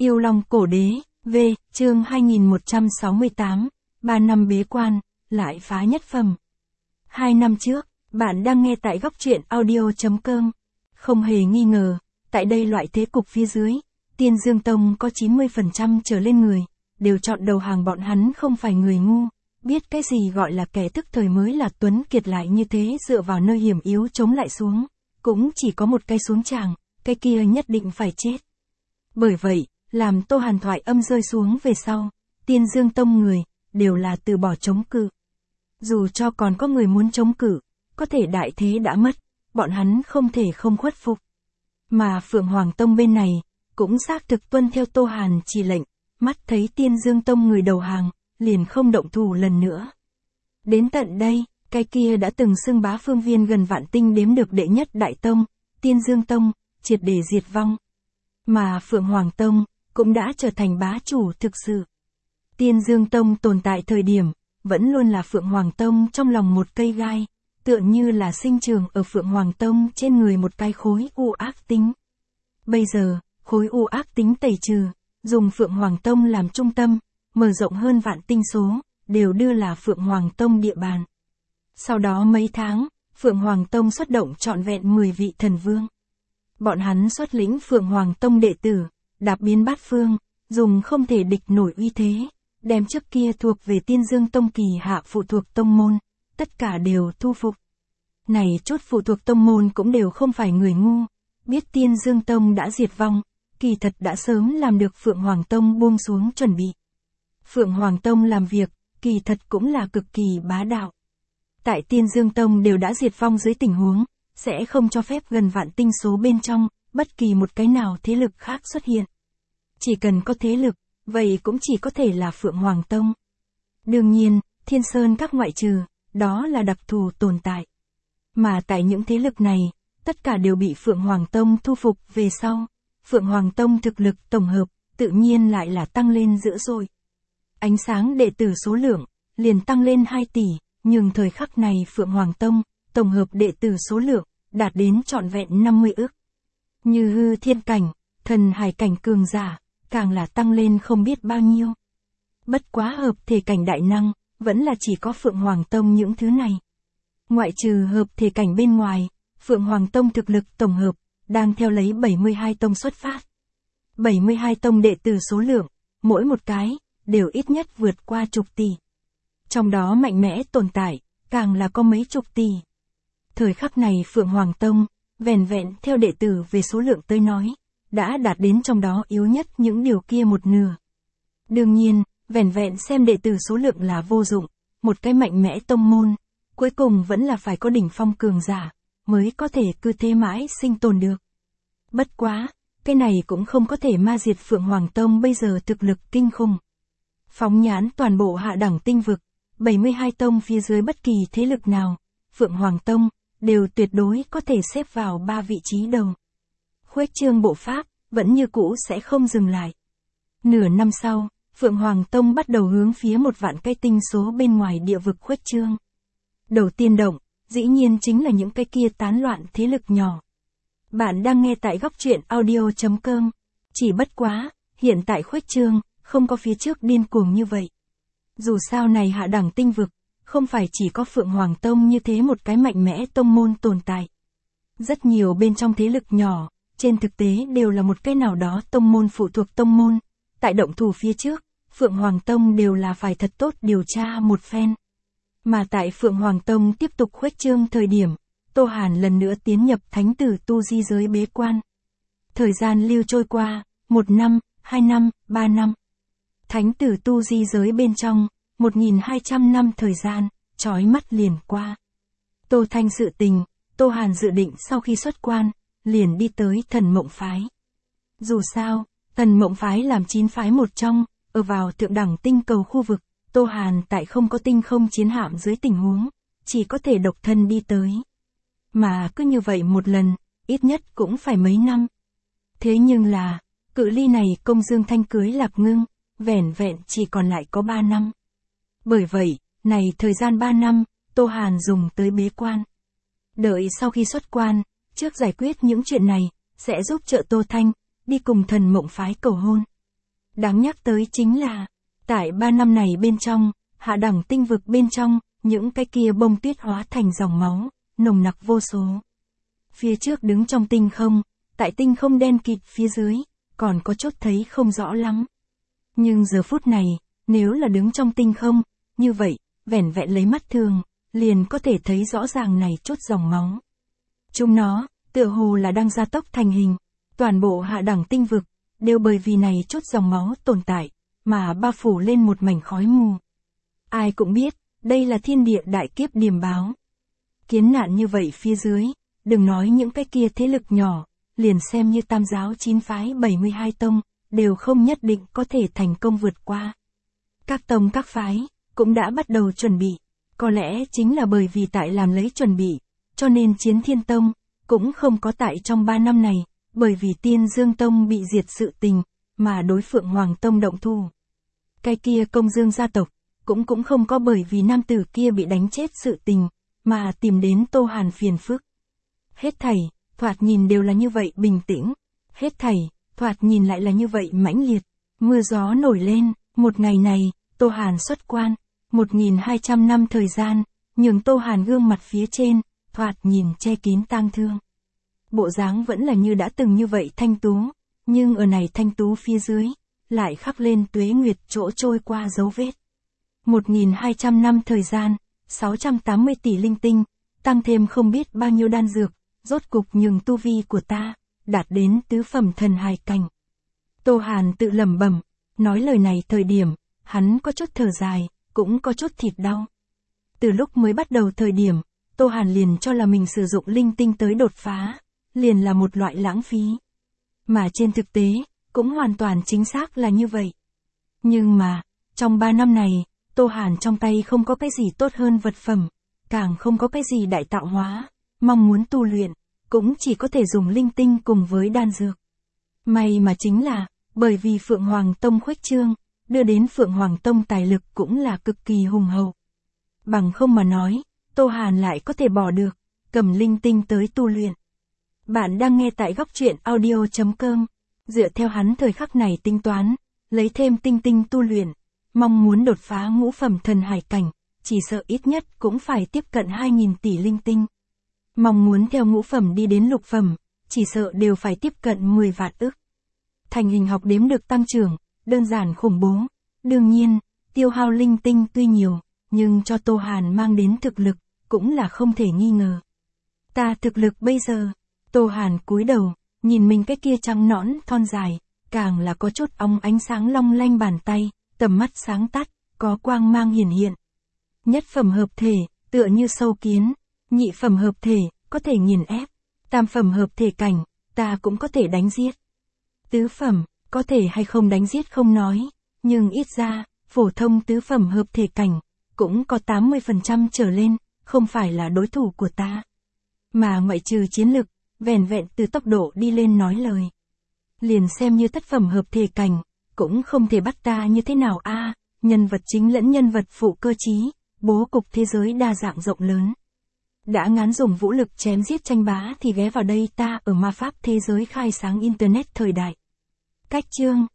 Yêu Long Cổ Đế, V, chương 2168, 3 năm bế quan, lại phá nhất phẩm. 2 năm trước, bạn đang nghe tại góc truyện audio.com. Không hề nghi ngờ, tại đây loại thế cục phía dưới, Tiên Dương Tông có 90% trở lên người, đều chọn đầu hàng. Bọn hắn không phải người ngu, biết cái gì gọi là kẻ thức thời mới là tuấn kiệt, lại như thế dựa vào nơi hiểm yếu chống lại xuống, cũng chỉ có một cái xuống tràng, cái kia nhất định phải chết. Bởi vậy, làm Tô Hàn thoại âm rơi xuống về sau, Tiên Dương Tông người, đều là từ bỏ chống cự. Dù cho còn có người muốn chống cự, có thể đại thế đã mất, bọn hắn không thể không khuất phục. Mà Phượng Hoàng Tông bên này, cũng xác thực tuân theo Tô Hàn chỉ lệnh, mắt thấy Tiên Dương Tông người đầu hàng, liền không động thủ lần nữa. Đến tận đây, cái kia đã từng xưng bá phương viên gần vạn tinh đếm được đệ nhất đại tông, Tiên Dương Tông, triệt để diệt vong. Mà Phượng Hoàng Tông, cũng đã trở thành bá chủ thực sự. Tiên Dương Tông tồn tại thời điểm, vẫn luôn là Phượng Hoàng Tông trong lòng một cây gai, tựa như là sinh trường ở Phượng Hoàng Tông trên người một cái khối u ác tính. Bây giờ, khối u ác tính tẩy trừ, dùng Phượng Hoàng Tông làm trung tâm, mở rộng hơn vạn tinh số, đều đưa là Phượng Hoàng Tông địa bàn. Sau đó mấy tháng, Phượng Hoàng Tông xuất động trọn vẹn 10 vị thần vương. Bọn hắn xuất lĩnh Phượng Hoàng Tông đệ tử, đạp biến bát phương, dùng không thể địch nổi uy thế, đem trước kia thuộc về Tiên Dương Tông kỳ hạ phụ thuộc tông môn, tất cả đều thu phục. Này chút phụ thuộc tông môn cũng đều không phải người ngu, biết Tiên Dương Tông đã diệt vong, kỳ thật đã sớm làm được Phượng Hoàng Tông buông xuống chuẩn bị. Phượng Hoàng Tông làm việc, kỳ thật cũng là cực kỳ bá đạo. Tại Tiên Dương Tông đều đã diệt vong dưới tình huống, sẽ không cho phép gần vạn tinh số bên trong, bất kỳ một cái nào thế lực khác xuất hiện. Chỉ cần có thế lực, vậy cũng chỉ có thể là Phượng Hoàng Tông. Đương nhiên, Thiên Sơn các ngoại trừ, đó là đặc thù tồn tại. Mà tại những thế lực này, tất cả đều bị Phượng Hoàng Tông thu phục về sau. Phượng Hoàng Tông thực lực tổng hợp, tự nhiên lại là tăng lên dữ dội. Ánh sáng đệ tử số lượng, liền tăng lên 2 tỷ, nhưng thời khắc này Phượng Hoàng Tông, tổng hợp đệ tử số lượng, đạt đến trọn vẹn 50 ức. Như hư thiên cảnh, thần hải cảnh cường giả, càng là tăng lên không biết bao nhiêu. Bất quá hợp thể cảnh đại năng, vẫn là chỉ có Phượng Hoàng Tông những thứ này. Ngoại trừ hợp thể cảnh bên ngoài, Phượng Hoàng Tông thực lực tổng hợp, đang theo lấy 72 tông xuất phát. 72 tông đệ tử số lượng, mỗi một cái, đều ít nhất vượt qua chục tỷ. Trong đó mạnh mẽ tồn tại, càng là có mấy chục tỷ. Thời khắc này Phượng Hoàng Tông, vẻn vẹn theo đệ tử về số lượng tới nói, đã đạt đến trong đó yếu nhất những điều kia một nửa. Đương nhiên, vẻn vẹn xem đệ tử số lượng là vô dụng, một cái mạnh mẽ tông môn, cuối cùng vẫn là phải có đỉnh phong cường giả, mới có thể cứ thế mãi sinh tồn được. Bất quá, cái này cũng không có thể ma diệt Phượng Hoàng Tông bây giờ thực lực kinh khủng. Phóng nhãn toàn bộ hạ đẳng tinh vực, 72 tông phía dưới bất kỳ thế lực nào, Phượng Hoàng Tông, đều tuyệt đối có thể xếp vào 3 vị trí đầu. Khuếch trương bộ pháp, vẫn như cũ sẽ không dừng lại. Nửa năm sau, Phượng Hoàng Tông bắt đầu hướng phía 1 vạn cái tinh số bên ngoài địa vực khuếch trương. Đầu tiên động, dĩ nhiên chính là những cái kia tán loạn thế lực nhỏ. Bạn đang nghe tại góc truyện audio.com. Chỉ bất quá, hiện tại khuếch trương, không có phía trước điên cuồng như vậy. Dù sao này hạ đẳng tinh vực, không phải chỉ có Phượng Hoàng Tông như thế một cái mạnh mẽ tông môn tồn tại. Rất nhiều bên trong thế lực nhỏ, trên thực tế đều là một cái nào đó tông môn phụ thuộc tông môn. Tại động thủ phía trước, Phượng Hoàng Tông đều là phải thật tốt điều tra một phen. Mà tại Phượng Hoàng Tông tiếp tục khuếch trương thời điểm, Tô Hàn lần nữa tiến nhập thánh tử tu di giới bế quan. Thời gian lưu trôi qua, 1 năm, 2 năm, 3 năm. Thánh tử tu di giới bên trong, 1200 năm thời gian, chói mắt liền qua. Tô Thanh sự tình, Tô Hàn dự định sau khi xuất quan, liền đi tới Thần Mộng Phái. Dù sao, Thần Mộng Phái làm 9 phái một trong, ở vào thượng đẳng tinh cầu khu vực, Tô Hàn tại không có tinh không chiến hạm dưới tình huống, chỉ có thể độc thân đi tới. Mà cứ như vậy một lần, ít nhất cũng phải mấy năm. Thế nhưng là, cự ly này Công Dương Thanh cưới Lạc Ngưng, vẻn vẹn chỉ còn lại có 3 năm. Bởi vậy, này thời gian 3 năm, Tô Hàn dùng tới bế quan. Đợi sau khi xuất quan, trước giải quyết những chuyện này, sẽ giúp trợ Tô Thanh, đi cùng Thần Mộng Phái cầu hôn. Đáng nhắc tới chính là, tại 3 năm này bên trong, hạ đẳng tinh vực bên trong, những cái kia bông tuyết hóa thành dòng máu, nồng nặc vô số. Phía trước đứng trong tinh không, tại tinh không đen kịt phía dưới, còn có chốt thấy không rõ lắm. Nhưng giờ phút này, nếu là đứng trong tinh không, như vậy, vẻn vẹn lấy mắt thường, liền có thể thấy rõ ràng này chốt dòng máu. Chúng nó, tựa hồ là đang gia tốc thành hình, toàn bộ hạ đẳng tinh vực, đều bởi vì này chốt dòng máu tồn tại, mà bao phủ lên một mảnh khói mù. Ai cũng biết, đây là thiên địa đại kiếp điềm báo. Kiến nạn như vậy phía dưới, đừng nói những cái kia thế lực nhỏ, liền xem như tam giáo 9 phái 72 tông, đều không nhất định có thể thành công vượt qua. Các tông các phái, cũng đã bắt đầu chuẩn bị, có lẽ chính là bởi vì tại làm lấy chuẩn bị, cho nên Chiến Thiên Tông, cũng không có tại trong 3 năm này, bởi vì Tiên Dương Tông bị diệt sự tình, mà đối Phượng Hoàng Tông động thủ. Cái kia Công Dương gia tộc, cũng không có bởi vì nam tử kia bị đánh chết sự tình, mà tìm đến Tô Hàn phiền phức. Hết thảy, thoạt nhìn đều là như vậy bình tĩnh, hết thảy, thoạt nhìn lại là như vậy mãnh liệt, mưa gió nổi lên, một ngày này, Tô Hàn xuất quan, 1200 năm thời gian, nhường Tô Hàn gương mặt phía trên, thoạt nhìn che kín tang thương. Bộ dáng vẫn là như đã từng như vậy thanh tú, nhưng ở này thanh tú phía dưới, lại khắc lên tuế nguyệt chỗ trôi qua dấu vết. 1200 năm thời gian, 680 tỷ linh tinh, tăng thêm không biết bao nhiêu đan dược, rốt cục nhường tu vi của ta, đạt đến tứ phẩm thần hài cảnh. Tô Hàn tự lẩm bẩm, nói lời này thời điểm, hắn có chút thở dài, cũng có chút thịt đau. Từ lúc mới bắt đầu thời điểm, Tô Hàn liền cho là mình sử dụng linh tinh tới đột phá, liền là một loại lãng phí. Mà trên thực tế, cũng hoàn toàn chính xác là như vậy. Nhưng mà, trong 3 năm này, Tô Hàn trong tay không có cái gì tốt hơn vật phẩm, càng không có cái gì đại tạo hóa, mong muốn tu luyện, cũng chỉ có thể dùng linh tinh cùng với đan dược. May mà chính là, bởi vì Phượng Hoàng Tông khuếch trương, đưa đến Phượng Hoàng Tông tài lực cũng là cực kỳ hùng hậu. Bằng không mà nói, Tô Hàn lại có thể bỏ được, cầm linh tinh tới tu luyện. Bạn đang nghe tại góc truyện audio.com, dựa theo hắn thời khắc này tính toán, lấy thêm tinh tinh tu luyện, mong muốn đột phá ngũ phẩm thần hải cảnh, chỉ sợ ít nhất cũng phải tiếp cận 2000 tỷ linh tinh. Mong muốn theo ngũ phẩm đi đến lục phẩm, chỉ sợ đều phải tiếp cận 10 vạn ức. Thành hình học đếm được tăng trưởng, đơn giản khủng bố. Đương nhiên, tiêu hao linh tinh tuy nhiều, nhưng cho Tô Hàn mang đến thực lực, cũng là không thể nghi ngờ. Ta thực lực bây giờ, Tô Hàn cúi đầu, nhìn mình cái kia trắng nõn thon dài, càng là có chút óng ánh sáng long lanh bàn tay, tầm mắt sáng tắt, có quang mang hiển hiện. Nhất phẩm hợp thể, tựa như sâu kiến, nhị phẩm hợp thể, có thể nghiền ép, tam phẩm hợp thể cảnh, ta cũng có thể đánh giết. Tứ phẩm, có thể hay không đánh giết không nói, nhưng ít ra, phổ thông tứ phẩm hợp thể cảnh, cũng có 80% trở lên, không phải là đối thủ của ta. Mà ngoại trừ chiến lực, vẻn vẹn từ tốc độ đi lên nói lời. Liền xem như thất phẩm hợp thể cảnh, cũng không thể bắt ta như thế nào a, nhân vật chính lẫn nhân vật phụ cơ trí, bố cục thế giới đa dạng rộng lớn. Đã ngán dùng vũ lực chém giết tranh bá thì ghé vào đây ta ở ma pháp thế giới khai sáng internet thời đại. Cách chương